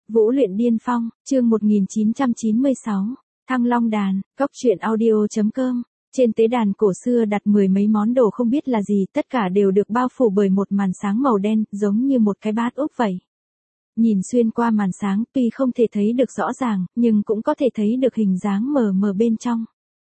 Vũ luyện điên phong, chương 1996, Thăng Long đàn, Cốc truyện audio.com. Trên tế đàn cổ xưa đặt mười mấy món đồ không biết là gì, tất cả đều được bao phủ bởi một màn sáng màu đen, giống như một cái bát úp vậy. Nhìn xuyên qua màn sáng, tuy không thể thấy được rõ ràng, nhưng cũng có thể thấy được hình dáng mờ mờ bên trong.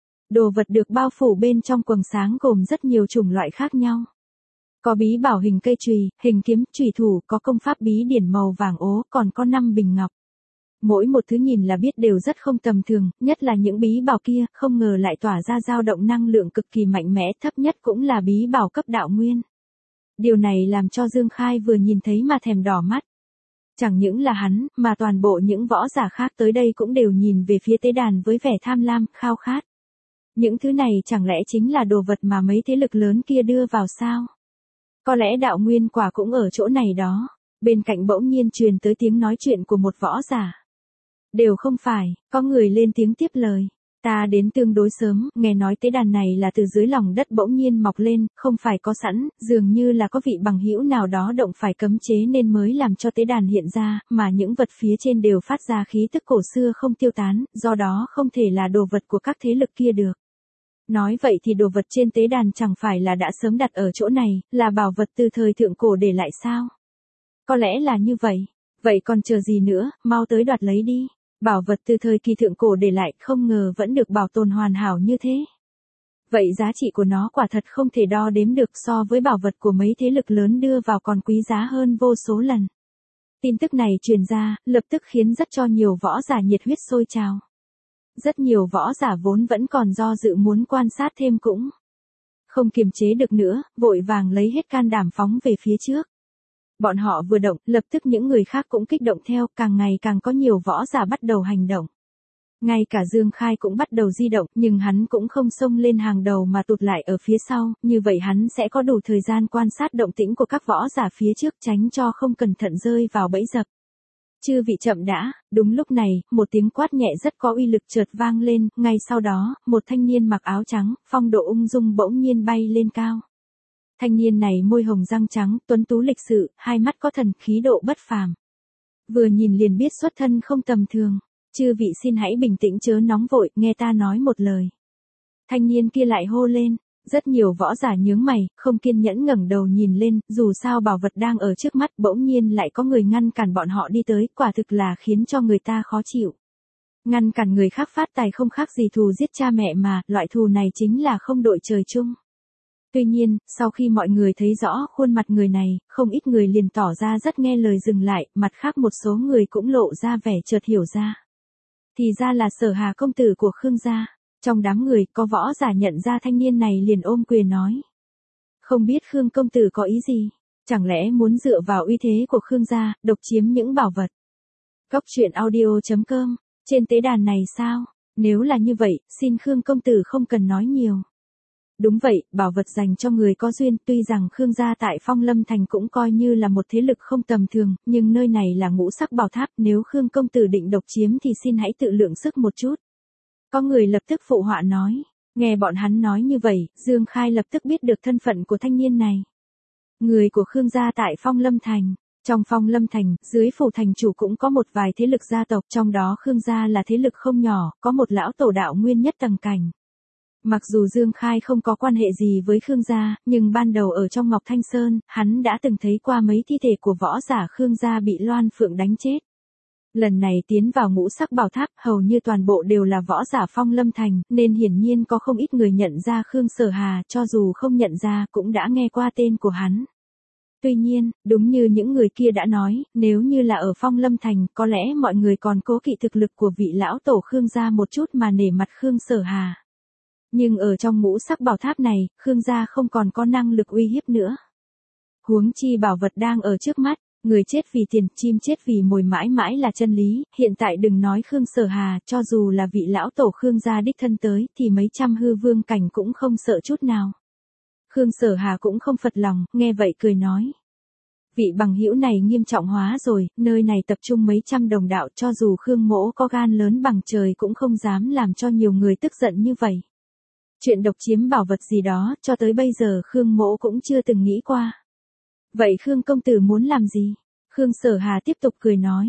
Đồ vật được bao phủ bên trong quầng sáng gồm rất nhiều chủng loại khác nhau. Có bí bảo hình cây chùy, hình kiếm, chùy thủ, có công pháp bí điển màu vàng ố, còn có 5 bình ngọc. Mỗi một thứ nhìn là biết đều rất không tầm thường, nhất là những bí bảo kia, không ngờ lại tỏa ra dao động năng lượng cực kỳ mạnh mẽ, thấp nhất cũng là bí bảo cấp đạo nguyên. Điều này làm cho Dương Khai vừa nhìn thấy mà thèm đỏ mắt. Chẳng những là hắn, mà toàn bộ những võ giả khác tới đây cũng đều nhìn về phía tế đàn với vẻ tham lam, khao khát. Những thứ này chẳng lẽ chính là đồ vật mà mấy thế lực lớn kia đưa vào sao? Có lẽ đạo nguyên quả cũng ở chỗ này đó. Bên cạnh bỗng nhiên truyền tới tiếng nói chuyện của một võ giả. Đều không phải, có người lên tiếng tiếp lời. Ta đến tương đối sớm, nghe nói tế đàn này là từ dưới lòng đất bỗng nhiên mọc lên, không phải có sẵn, dường như là có vị bằng hữu nào đó động phải cấm chế nên mới làm cho tế đàn hiện ra, mà những vật phía trên đều phát ra khí tức cổ xưa không tiêu tán, do đó không thể là đồ vật của các thế lực kia được. Nói vậy thì đồ vật trên tế đàn chẳng phải là đã sớm đặt ở chỗ này, là bảo vật từ thời thượng cổ để lại sao? Có lẽ là như vậy. Vậy còn chờ gì nữa, mau tới đoạt lấy đi. Bảo vật từ thời kỳ thượng cổ để lại không ngờ vẫn được bảo tồn hoàn hảo như thế. Vậy giá trị của nó quả thật không thể đo đếm được, so với bảo vật của mấy thế lực lớn đưa vào còn quý giá hơn vô số lần. Tin tức này truyền ra, lập tức khiến rất cho nhiều võ giả nhiệt huyết sôi trào. Rất nhiều võ giả vốn vẫn còn do dự muốn quan sát thêm cũng không kiềm chế được nữa, vội vàng lấy hết can đảm phóng về phía trước. Bọn họ vừa động, lập tức những người khác cũng kích động theo, càng ngày càng có nhiều võ giả bắt đầu hành động. Ngay cả Dương Khai cũng bắt đầu di động, nhưng hắn cũng không xông lên hàng đầu mà tụt lại ở phía sau, như vậy hắn sẽ có đủ thời gian quan sát động tĩnh của các võ giả phía trước, tránh cho không cẩn thận rơi vào bẫy dập. Chư vị chậm đã. Đúng lúc này, một tiếng quát nhẹ rất có uy lực chợt vang lên, ngay sau đó, một thanh niên mặc áo trắng, phong độ ung dung bỗng nhiên bay lên cao. Thanh niên này môi hồng răng trắng, tuấn tú lịch sự, hai mắt có thần khí độ bất phàm. Vừa nhìn liền biết xuất thân không tầm thường. Chư vị xin hãy bình tĩnh chớ nóng vội, nghe ta nói một lời. Thanh niên kia lại hô lên. Rất nhiều võ giả nhướng mày, không kiên nhẫn ngẩng đầu nhìn lên, dù sao bảo vật đang ở trước mắt, bỗng nhiên lại có người ngăn cản bọn họ đi tới, quả thực là khiến cho người ta khó chịu. Ngăn cản người khác phát tài không khác gì thù giết cha mẹ mà, loại thù này chính là không đội trời chung. Tuy nhiên, sau khi mọi người thấy rõ khuôn mặt người này, không ít người liền tỏ ra rất nghe lời dừng lại, mặt khác một số người cũng lộ ra vẻ chợt hiểu ra. Thì ra là Sở Hà công tử của Khương gia. Trong đám người, có võ giả nhận ra thanh niên này liền ôm quyền nói. Không biết Khương công tử có ý gì? Chẳng lẽ muốn dựa vào uy thế của Khương gia, độc chiếm những bảo vật? Cốc truyện audio.com, trên tế đàn này sao? Nếu là như vậy, xin Khương công tử không cần nói nhiều. Đúng vậy, bảo vật dành cho người có duyên, tuy rằng Khương gia tại Phong Lâm Thành cũng coi như là một thế lực không tầm thường, nhưng nơi này là ngũ sắc bảo tháp, nếu Khương công tử định độc chiếm thì xin hãy tự lượng sức một chút. Có người lập tức phụ họa nói, nghe bọn hắn nói như vậy, Dương Khai lập tức biết được thân phận của thanh niên này. Người của Khương gia tại Phong Lâm Thành. Trong Phong Lâm Thành, dưới phủ thành chủ cũng có một vài thế lực gia tộc, trong đó Khương gia là thế lực không nhỏ, có một lão tổ đạo nguyên nhất tầng cảnh. Mặc dù Dương Khai không có quan hệ gì với Khương gia, nhưng ban đầu ở trong Ngọc Thanh Sơn, hắn đã từng thấy qua mấy thi thể của võ giả Khương gia bị Loan Phượng đánh chết. Lần này tiến vào ngũ sắc bảo tháp, hầu như toàn bộ đều là võ giả Phong Lâm Thành, nên hiển nhiên có không ít người nhận ra Khương Sở Hà, cho dù không nhận ra cũng đã nghe qua tên của hắn. Tuy nhiên, đúng như những người kia đã nói, nếu như là ở Phong Lâm Thành, có lẽ mọi người còn cố kỵ thực lực của vị lão tổ Khương gia một chút mà nể mặt Khương Sở Hà. Nhưng ở trong ngũ sắc bảo tháp này, Khương gia không còn có năng lực uy hiếp nữa. Huống chi bảo vật đang ở trước mắt. Người chết vì tiền, chim chết vì mồi mãi mãi là chân lý, hiện tại đừng nói Khương Sở Hà, cho dù là vị lão tổ Khương gia đích thân tới, thì mấy trăm hư vương cảnh cũng không sợ chút nào. Khương Sở Hà cũng không phật lòng, nghe vậy cười nói. Vị bằng hữu này nghiêm trọng hóa rồi, nơi này tập trung mấy trăm đồng đạo, cho dù Khương mỗ có gan lớn bằng trời cũng không dám làm cho nhiều người tức giận như vậy. Chuyện độc chiếm bảo vật gì đó, cho tới bây giờ Khương mỗ cũng chưa từng nghĩ qua. Vậy Khương công tử muốn làm gì? Khương Sở Hà tiếp tục cười nói.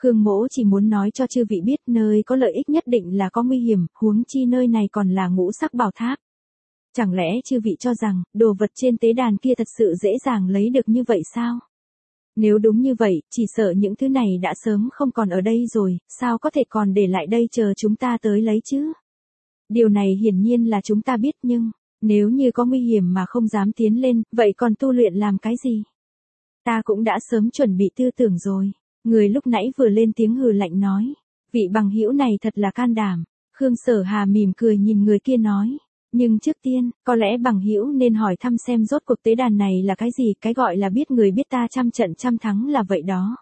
Khương Mỗ chỉ muốn nói cho chư vị biết nơi có lợi ích nhất định là có nguy hiểm, huống chi nơi này còn là ngũ sắc bảo tháp. Chẳng lẽ chư vị cho rằng, đồ vật trên tế đàn kia thật sự dễ dàng lấy được như vậy sao? Nếu đúng như vậy, chỉ sợ những thứ này đã sớm không còn ở đây rồi, sao có thể còn để lại đây chờ chúng ta tới lấy chứ? Điều này hiển nhiên là chúng ta biết nhưng, nếu như có nguy hiểm mà không dám tiến lên, vậy còn tu luyện làm cái gì? Ta cũng đã sớm chuẩn bị tư tưởng rồi. Người lúc nãy vừa lên tiếng hừ lạnh nói. Vị bằng hữu này thật là can đảm. Khương Sở Hà mỉm cười nhìn người kia nói. Nhưng trước tiên, có lẽ bằng hữu nên hỏi thăm xem rốt cuộc tế đàn này là cái gì, cái gọi là biết người biết ta trăm trận trăm thắng là vậy đó.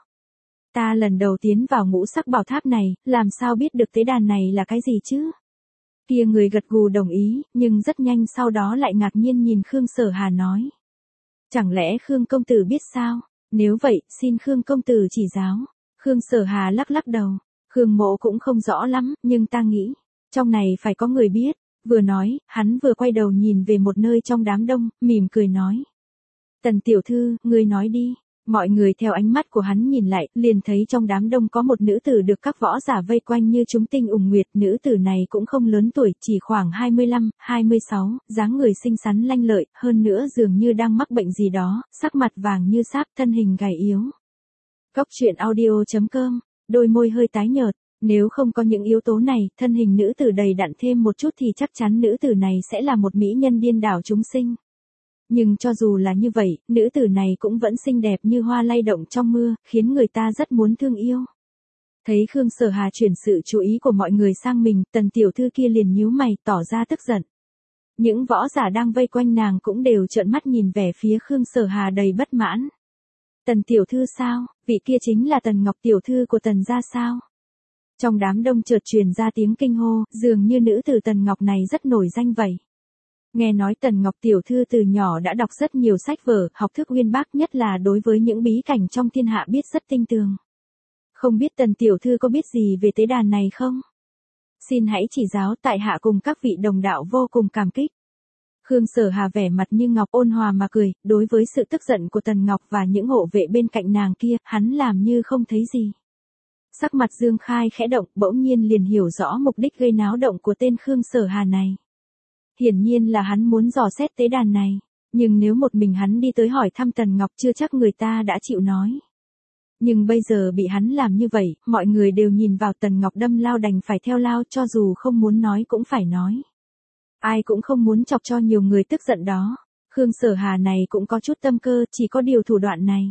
Ta lần đầu tiến vào ngũ sắc bảo tháp này, làm sao biết được tế đàn này là cái gì chứ? Kia người gật gù đồng ý, nhưng rất nhanh sau đó lại ngạc nhiên nhìn Khương Sở Hà nói. Chẳng lẽ Khương công tử biết sao? Nếu vậy, xin Khương công tử chỉ giáo. Khương Sở Hà lắc lắc đầu. Khương Mỗ cũng không rõ lắm, nhưng ta nghĩ, trong này phải có người biết. Vừa nói, hắn vừa quay đầu nhìn về một nơi trong đám đông, mỉm cười nói. Tần tiểu thư, ngươi nói đi. Mọi người theo ánh mắt của hắn nhìn lại, liền thấy trong đám đông có một nữ tử được các võ giả vây quanh như chúng tinh ủng nguyệt. Nữ tử này cũng không lớn tuổi, chỉ khoảng 25, 26, dáng người xinh xắn lanh lợi, hơn nữa dường như đang mắc bệnh gì đó, sắc mặt vàng như sáp, thân hình gầy yếu. Cốc truyện audio.com, đôi môi hơi tái nhợt. Nếu không có những yếu tố này, thân hình nữ tử đầy đặn thêm một chút thì chắc chắn nữ tử này sẽ là một mỹ nhân điên đảo chúng sinh. Nhưng cho dù là như vậy, nữ tử này cũng vẫn xinh đẹp như hoa lay động trong mưa, khiến người ta rất muốn thương yêu. Thấy Khương Sở Hà chuyển sự chú ý của mọi người sang mình, tần tiểu thư kia liền nhíu mày, tỏ ra tức giận. Những võ giả đang vây quanh nàng cũng đều trợn mắt nhìn về phía Khương Sở Hà đầy bất mãn. Tần tiểu thư sao, vị kia chính là Tần Ngọc tiểu thư của Tần gia sao? Trong đám đông chợt truyền ra tiếng kinh hô, dường như nữ tử Tần Ngọc này rất nổi danh vậy. Nghe nói Tần Ngọc tiểu thư từ nhỏ đã đọc rất nhiều sách vở, học thức uyên bác, nhất là đối với những bí cảnh trong thiên hạ biết rất tinh tường. Không biết Tần tiểu thư có biết gì về tế đàn này không? Xin hãy chỉ giáo, tại hạ cùng các vị đồng đạo vô cùng cảm kích. Khương Sở Hà vẻ mặt như ngọc ôn hòa mà cười, đối với sự tức giận của Tần Ngọc và những hộ vệ bên cạnh nàng kia, hắn làm như không thấy gì. Sắc mặt Dương Khai khẽ động, bỗng nhiên liền hiểu rõ mục đích gây náo động của tên Khương Sở Hà này. Hiển nhiên là hắn muốn dò xét tế đàn này, nhưng nếu một mình hắn đi tới hỏi thăm Tần Ngọc chưa chắc người ta đã chịu nói. Nhưng bây giờ bị hắn làm như vậy, mọi người đều nhìn vào Tần Ngọc đâm lao đành phải theo lao, cho dù không muốn nói cũng phải nói. Ai cũng không muốn chọc cho nhiều người tức giận đó. Khương Sở Hà này cũng có chút tâm cơ, chỉ có điều thủ đoạn này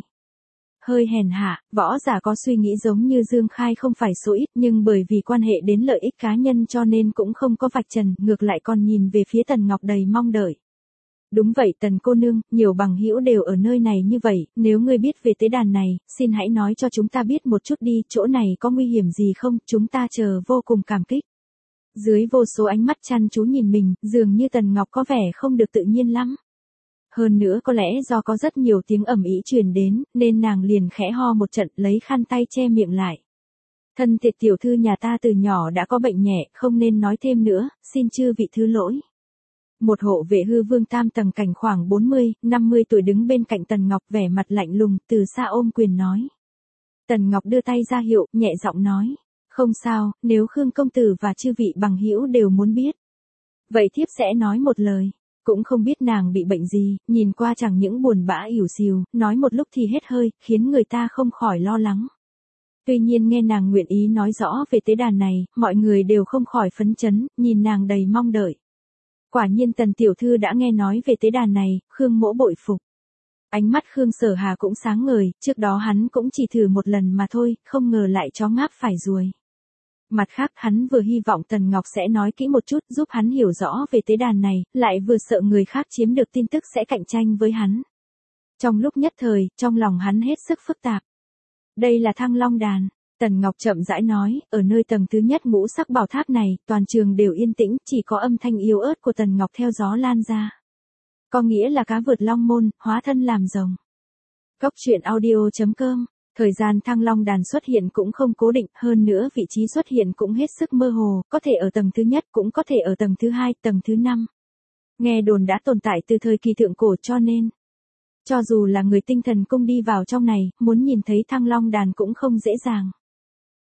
hơi hèn hạ. Võ giả có suy nghĩ giống như Dương Khai không phải số ít, nhưng bởi vì quan hệ đến lợi ích cá nhân cho nên cũng không có vạch trần, ngược lại còn nhìn về phía Tần Ngọc đầy mong đợi. Đúng vậy Tần cô nương, nhiều bằng hữu đều ở nơi này như vậy, nếu ngươi biết về tế đàn này, xin hãy nói cho chúng ta biết một chút đi, chỗ này có nguy hiểm gì không, chúng ta chờ vô cùng cảm kích. Dưới vô số ánh mắt chăm chú nhìn mình, dường như Tần Ngọc có vẻ không được tự nhiên lắm. Hơn nữa có lẽ do có rất nhiều tiếng ầm ĩ truyền đến, nên nàng liền khẽ ho một trận, lấy khăn tay che miệng lại. Thân thiệt tiểu thư nhà ta từ nhỏ đã có bệnh nhẹ, không nên nói thêm nữa, xin chư vị thứ lỗi. Một hộ vệ hư vương tam tầng cảnh khoảng 40, 50 tuổi đứng bên cạnh Tần Ngọc vẻ mặt lạnh lùng, từ xa ôm quyền nói. Tần Ngọc đưa tay ra hiệu, nhẹ giọng nói. Không sao, nếu Khương công tử và chư vị bằng hữu đều muốn biết. Vậy thiếp sẽ nói một lời. Cũng không biết nàng bị bệnh gì, nhìn qua chẳng những buồn bã ỉu xìu, nói một lúc thì hết hơi, khiến người ta không khỏi lo lắng. Tuy nhiên nghe nàng nguyện ý nói rõ về tế đàn này, mọi người đều không khỏi phấn chấn, nhìn nàng đầy mong đợi. Quả nhiên Tần tiểu thư đã nghe nói về tế đàn này, Khương mỗ bội phục. Ánh mắt Khương Sở Hà cũng sáng ngời, trước đó hắn cũng chỉ thử một lần mà thôi, không ngờ lại chó ngáp phải ruồi. Mặt khác hắn vừa hy vọng Tần Ngọc sẽ nói kỹ một chút giúp hắn hiểu rõ về tế đàn này, lại vừa sợ người khác chiếm được tin tức sẽ cạnh tranh với hắn. Trong lúc nhất thời, trong lòng hắn hết sức phức tạp. Đây là Thăng Long Đàn, Tần Ngọc chậm rãi nói, ở nơi tầng thứ nhất ngũ sắc bảo tháp này, toàn trường đều yên tĩnh, chỉ có âm thanh yếu ớt của Tần Ngọc theo gió lan ra. Có nghĩa là cá vượt long môn, hóa thân làm rồng. Cốc truyện audio.com. Thời gian Thăng Long Đàn xuất hiện cũng không cố định, hơn nữa vị trí xuất hiện cũng hết sức mơ hồ, có thể ở tầng thứ nhất, cũng có thể ở tầng thứ hai, tầng thứ 5. Nghe đồn đã tồn tại từ thời kỳ thượng cổ cho nên, cho dù là người tinh thần cung đi vào trong này, muốn nhìn thấy Thăng Long Đàn cũng không dễ dàng.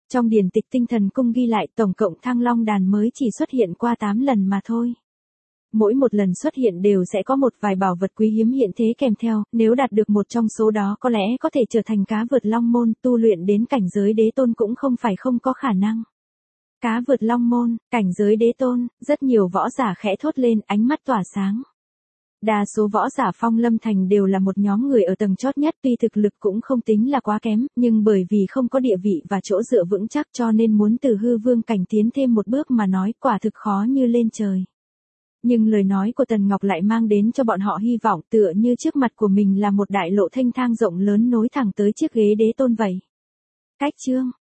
Trong điển tịch Tinh Thần Cung ghi lại tổng cộng Thăng Long đàn mới chỉ xuất hiện qua 8 lần mà thôi. Mỗi một lần xuất hiện đều sẽ có một vài bảo vật quý hiếm hiện thế kèm theo, nếu đạt được một trong số đó có lẽ có thể trở thành cá vượt long môn, tu luyện đến cảnh giới đế tôn cũng không phải không có khả năng. Cá vượt long môn, cảnh giới đế tôn, rất nhiều võ giả khẽ thốt lên, ánh mắt tỏa sáng. Đa số võ giả Phong Lâm Thành đều là một nhóm người ở tầng chót nhất, tuy thực lực cũng không tính là quá kém, nhưng bởi vì không có địa vị và chỗ dựa vững chắc cho nên muốn từ hư vương cảnh tiến thêm một bước mà nói quả thực khó như lên trời. Nhưng lời nói của Tần Ngọc lại mang đến cho bọn họ hy vọng, tựa như trước mặt của mình là một đại lộ thanh thang rộng lớn nối thẳng tới chiếc ghế đế tôn vậy. Cách chương